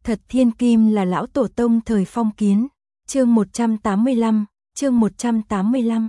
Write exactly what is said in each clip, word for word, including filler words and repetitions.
Thật thiên kim là lão tổ tông thời phong kiến. Chương một trăm tám mươi lăm, chương một trăm tám mươi lăm.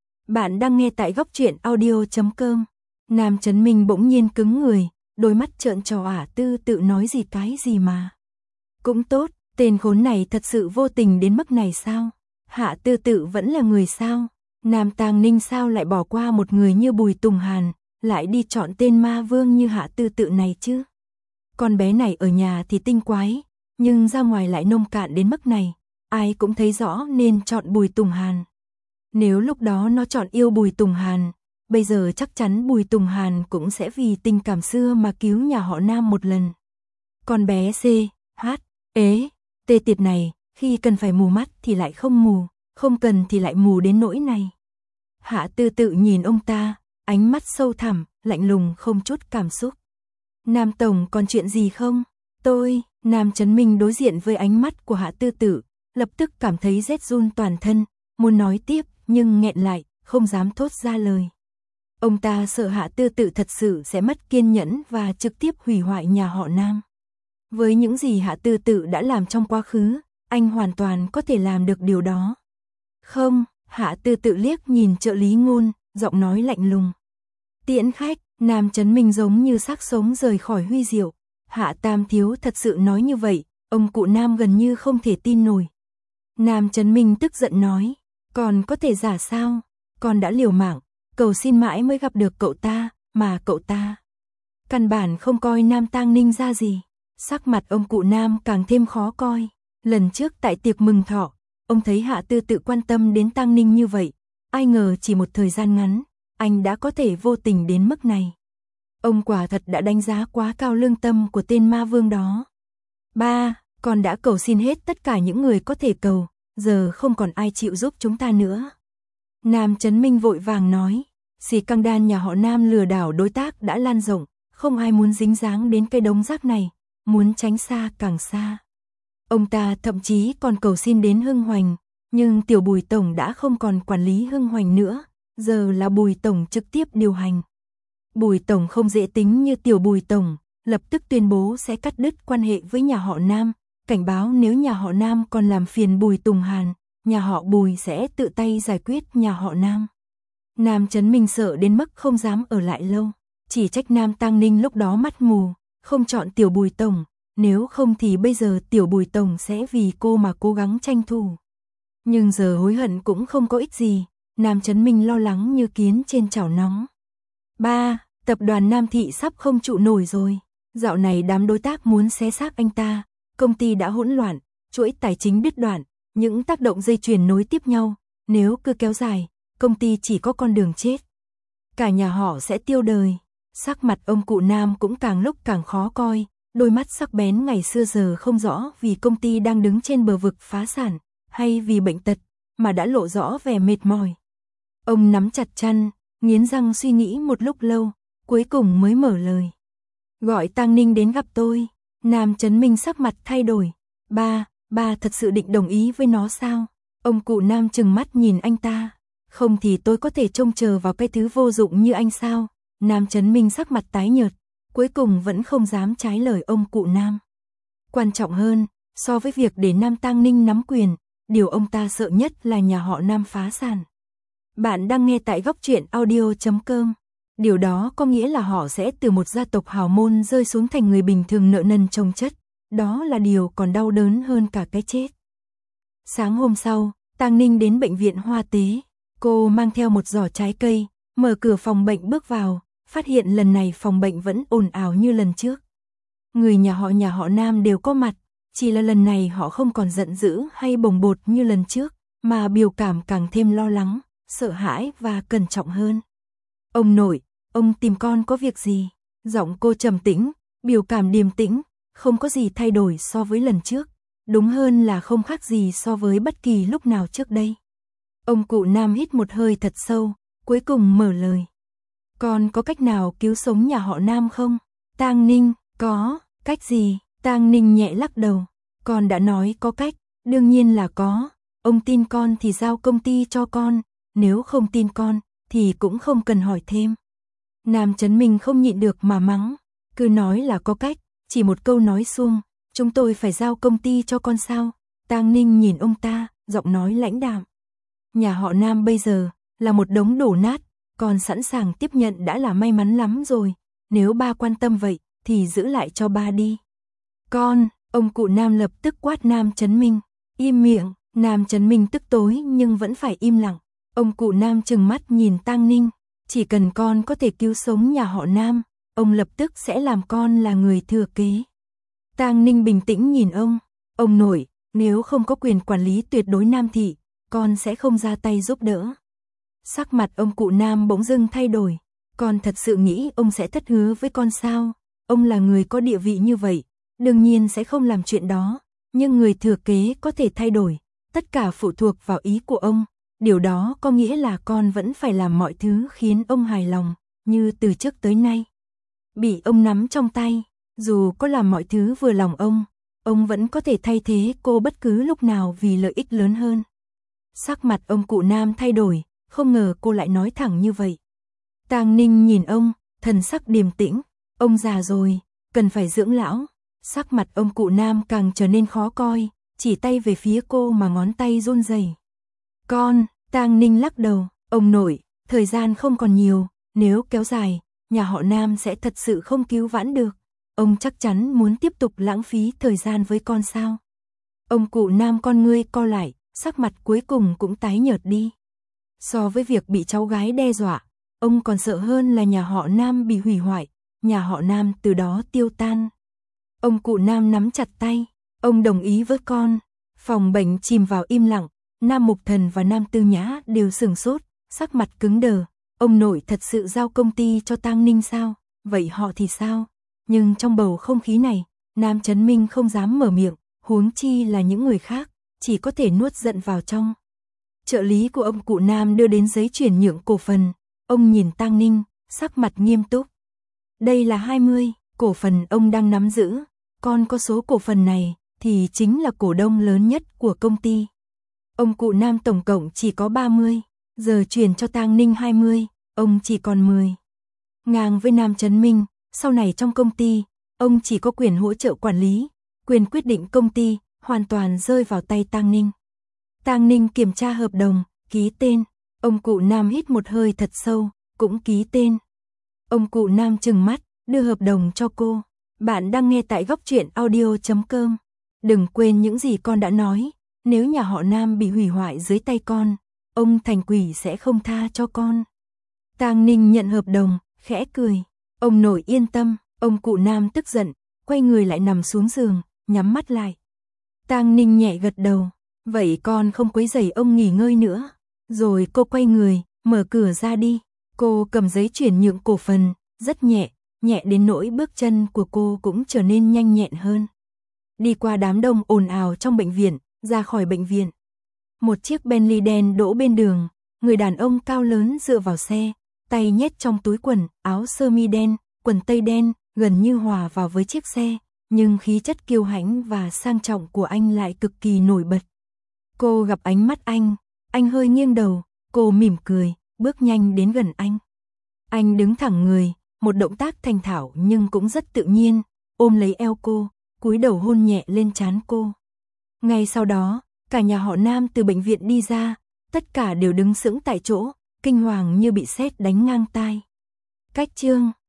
Bạn đang nghe tại góc truyện audio chấm com. Nam Chấn Minh bỗng nhiên cứng người, đôi mắt trợn tròn ả tư tự nói gì cái gì mà. Cũng tốt, tên khốn này thật sự vô tình đến mức này sao? Hạ tư tự vẫn là người sao? Nam Tàng Ninh sao lại bỏ qua một người như Bùi Tùng Hàn, lại đi chọn tên ma vương như Hạ tư tự này chứ? Con bé này ở nhà thì tinh quái, nhưng ra ngoài lại nông cạn đến mức này, ai cũng thấy rõ nên chọn Bùi Tùng Hàn. Nếu lúc đó nó chọn yêu Bùi Tùng Hàn, bây giờ chắc chắn Bùi Tùng Hàn cũng sẽ vì tình cảm xưa mà cứu nhà họ Nam một lần. Con bé C, H, ế, tê tiệt này, khi cần phải mù mắt thì lại không mù, không cần thì lại mù đến nỗi này. Hạ tư tự nhìn ông ta, ánh mắt sâu thẳm, lạnh lùng không chút cảm xúc. Nam Tổng còn chuyện gì không? Tôi, Nam Chấn Minh đối diện với ánh mắt của Hạ tư tự, lập tức cảm thấy rét run toàn thân, muốn nói tiếp nhưng nghẹn lại, không dám thốt ra lời. Ông ta sợ Hạ tư tự thật sự sẽ mất kiên nhẫn và trực tiếp hủy hoại nhà họ Nam. Với những gì Hạ tư tự đã làm trong quá khứ, anh hoàn toàn có thể làm được điều đó. Không, Hạ tư tự liếc nhìn trợ lý Ngôn, giọng nói lạnh lùng. Tiễn khách, Nam Chấn Minh giống như xác sống rời khỏi huy diệu. Hạ Tam Thiếu thật sự nói như vậy, ông cụ Nam gần như không thể tin nổi. Nam Chấn Minh tức giận nói, còn có thể giả sao, con đã liều mạng, cầu xin mãi mới gặp được cậu ta, mà cậu ta căn bản không coi Nam Tang Ninh ra gì. Sắc mặt ông cụ Nam càng thêm khó coi. Lần trước tại tiệc mừng thọ, ông thấy Hạ tư tự quan tâm đến Tang Ninh như vậy, ai ngờ chỉ một thời gian ngắn, anh đã có thể vô tình đến mức này. Ông quả thật đã đánh giá quá cao lương tâm của tên ma vương đó. Ba, con đã cầu xin hết tất cả những người có thể cầu, giờ không còn ai chịu giúp chúng ta nữa. Nam Chấn Minh vội vàng nói, xì căng đan nhà họ Nam lừa đảo đối tác đã lan rộng, không ai muốn dính dáng đến cái đống rác này, muốn tránh xa càng xa. Ông ta thậm chí còn cầu xin đến Hưng Hoành, nhưng tiểu Bùi Tổng đã không còn quản lý Hưng Hoành nữa, giờ là Bùi Tổng trực tiếp điều hành. Bùi Tổng không dễ tính như tiểu Bùi Tổng, lập tức tuyên bố sẽ cắt đứt quan hệ với nhà họ Nam, cảnh báo nếu nhà họ Nam còn làm phiền Bùi Tùng Hàn, nhà họ Bùi sẽ tự tay giải quyết nhà họ Nam. Nam Chấn Minh sợ đến mức không dám ở lại lâu, chỉ trách Nam Tang Ninh lúc đó mắt mù, không chọn tiểu Bùi Tổng, nếu không thì bây giờ tiểu Bùi Tổng sẽ vì cô mà cố gắng tranh thủ. Nhưng giờ hối hận cũng không có ích gì, Nam Chấn Minh lo lắng như kiến trên chảo nóng. Ba, tập đoàn Nam Thị sắp không trụ nổi rồi, dạo này đám đối tác muốn xé xác anh ta, công ty đã hỗn loạn, chuỗi tài chính đứt đoạn, những tác động dây chuyền nối tiếp nhau, nếu cứ kéo dài, công ty chỉ có con đường chết. Cả nhà họ sẽ tiêu đời. Sắc mặt ông cụ Nam cũng càng lúc càng khó coi, đôi mắt sắc bén ngày xưa giờ không rõ vì công ty đang đứng trên bờ vực phá sản, hay vì bệnh tật, mà đã lộ rõ vẻ mệt mỏi. Ông nắm chặt chân, nghiến răng suy nghĩ một lúc lâu, cuối cùng mới mở lời. Gọi Tang Ninh đến gặp tôi. Nam Chấn Minh sắc mặt thay đổi. Ba, ba thật sự định đồng ý với nó sao? Ông cụ Nam trừng mắt nhìn anh ta. Không thì tôi có thể trông chờ vào cái thứ vô dụng như anh sao? Nam Chấn Minh sắc mặt tái nhợt, cuối cùng vẫn không dám trái lời ông cụ Nam. Quan trọng hơn, so với việc để Nam Tang Ninh nắm quyền, điều ông ta sợ nhất là nhà họ Nam phá sản. Bạn đang nghe tại góc truyện audio chấm com. Điều đó có nghĩa là họ sẽ từ một gia tộc hào môn rơi xuống thành người bình thường nợ nần chồng chất. Đó là điều còn đau đớn hơn cả cái chết. Sáng hôm sau, Tang Ninh đến bệnh viện Hoa Tế. Cô mang theo một giỏ trái cây, mở cửa phòng bệnh bước vào, phát hiện lần này phòng bệnh vẫn ồn ào như lần trước. Người nhà họ nhà họ Nam đều có mặt, chỉ là lần này họ không còn giận dữ hay bồng bột như lần trước, mà biểu cảm càng thêm lo lắng, sợ hãi và cẩn trọng hơn. Ông nội, ông tìm con có việc gì? Giọng cô trầm tĩnh, biểu cảm điềm tĩnh, không có gì thay đổi so với lần trước, đúng hơn là không khác gì so với bất kỳ lúc nào trước đây. Ông cụ Nam hít một hơi thật sâu, cuối cùng mở lời. Con có cách nào cứu sống nhà họ Nam không? Tang Ninh, có, cách gì? Tang Ninh nhẹ lắc đầu. Con đã nói có cách, đương nhiên là có. Ông tin con thì giao công ty cho con, nếu không tin con, thì cũng không cần hỏi thêm. Nam Chấn Minh không nhịn được mà mắng, cứ nói là có cách, chỉ một câu nói suông, Chúng tôi phải giao công ty cho con sao? Tang Ninh nhìn ông ta, giọng nói lãnh đạm. Nhà họ Nam bây giờ là một đống đổ nát, con sẵn sàng tiếp nhận đã là may mắn lắm rồi. Nếu ba quan tâm vậy, thì giữ lại cho ba đi. Con, ông cụ Nam lập tức quát Nam Chấn Minh. Im miệng, Nam Chấn Minh tức tối nhưng vẫn phải im lặng. Ông cụ Nam trừng mắt nhìn Tang Ninh. Chỉ cần con có thể cứu sống nhà họ Nam, ông lập tức sẽ làm con là người thừa kế. Tang Ninh bình tĩnh nhìn ông. Ông nội, nếu không có quyền quản lý tuyệt đối Nam thị, con sẽ không ra tay giúp đỡ. Sắc mặt ông cụ Nam bỗng dưng thay đổi. Con thật sự nghĩ ông sẽ thất hứa với con sao? Ông là người có địa vị như vậy, đương nhiên sẽ không làm chuyện đó. Nhưng người thừa kế có thể thay đổi. Tất cả phụ thuộc vào ý của ông. Điều đó có nghĩa là con vẫn phải làm mọi thứ khiến ông hài lòng, như từ trước tới nay. Bị ông nắm trong tay, dù có làm mọi thứ vừa lòng ông, ông vẫn có thể thay thế cô bất cứ lúc nào vì lợi ích lớn hơn. Sắc mặt ông cụ Nam thay đổi, không ngờ cô lại nói thẳng như vậy. Tang Ninh nhìn ông, thần sắc điềm tĩnh. Ông già rồi, cần phải dưỡng lão. Sắc mặt ông cụ Nam càng trở nên khó coi, chỉ tay về phía cô mà ngón tay run rẩy. Con, Tang Ninh lắc đầu. Ông nội, thời gian không còn nhiều, nếu kéo dài, nhà họ Nam sẽ thật sự không cứu vãn được. Ông chắc chắn muốn tiếp tục lãng phí thời gian với con sao? Ông cụ Nam con ngươi co lại, sắc mặt cuối cùng cũng tái nhợt đi. So với việc bị cháu gái đe dọa, ông còn sợ hơn là nhà họ Nam bị hủy hoại, nhà họ Nam từ đó tiêu tan. Ông cụ Nam nắm chặt tay, ông đồng ý với con. Phòng bệnh chìm vào im lặng, Nam Mục Thần và Nam Tư Nhã đều sửng sốt, sắc mặt cứng đờ. Ông nội thật sự giao công ty cho Tang Ninh sao? Vậy họ thì sao? Nhưng trong bầu không khí này, Nam Chấn Minh không dám mở miệng, huống chi là những người khác, chỉ có thể nuốt giận vào trong. Trợ lý của ông cụ Nam đưa đến giấy chuyển nhượng cổ phần, ông nhìn Tang Ninh, sắc mặt nghiêm túc. Đây là hai mươi, cổ phần ông đang nắm giữ, con có số cổ phần này, thì chính là cổ đông lớn nhất của công ty. Ông cụ Nam tổng cộng chỉ có ba mươi, giờ chuyển cho Tang Ninh hai mươi, ông chỉ còn mười. Ngang với Nam Chấn Minh, sau này trong công ty, ông chỉ có quyền hỗ trợ quản lý, quyền quyết định công ty, hoàn toàn rơi vào tay Tang Ninh. Tang Ninh kiểm tra hợp đồng, ký tên, ông cụ Nam hít một hơi thật sâu, cũng ký tên. Ông cụ Nam trừng mắt, đưa hợp đồng cho cô. Bạn đang nghe tại góc truyện audio chấm com. Đừng quên những gì con đã nói, nếu nhà họ Nam bị hủy hoại dưới tay con, ông thành quỷ sẽ không tha cho con. Tang Ninh nhận hợp đồng, khẽ cười. Ông nội yên tâm, ông cụ Nam tức giận, quay người lại nằm xuống giường, nhắm mắt lại. Tang Ninh nhẹ gật đầu, vậy con không quấy rầy ông nghỉ ngơi nữa. Rồi cô quay người, mở cửa ra đi. Cô cầm giấy chuyển nhượng cổ phần, rất nhẹ, nhẹ đến nỗi bước chân của cô cũng trở nên nhanh nhẹn hơn. Đi qua đám đông ồn ào trong bệnh viện, ra khỏi bệnh viện. Một chiếc Bentley đen đỗ bên đường, người đàn ông cao lớn dựa vào xe, tay nhét trong túi quần, áo sơ mi đen, quần tây đen, gần như hòa vào với chiếc xe, nhưng khí chất kiêu hãnh và sang trọng của anh lại cực kỳ nổi bật. Cô gặp ánh mắt anh, anh hơi nghiêng đầu, cô mỉm cười, bước nhanh đến gần anh. Anh đứng thẳng người, một động tác thành thạo nhưng cũng rất tự nhiên, ôm lấy eo cô, cúi đầu hôn nhẹ lên trán cô. Ngay sau đó, cả nhà họ Nam từ bệnh viện đi ra, tất cả đều đứng sững tại chỗ, kinh hoàng như bị sét đánh ngang tai. Cách chương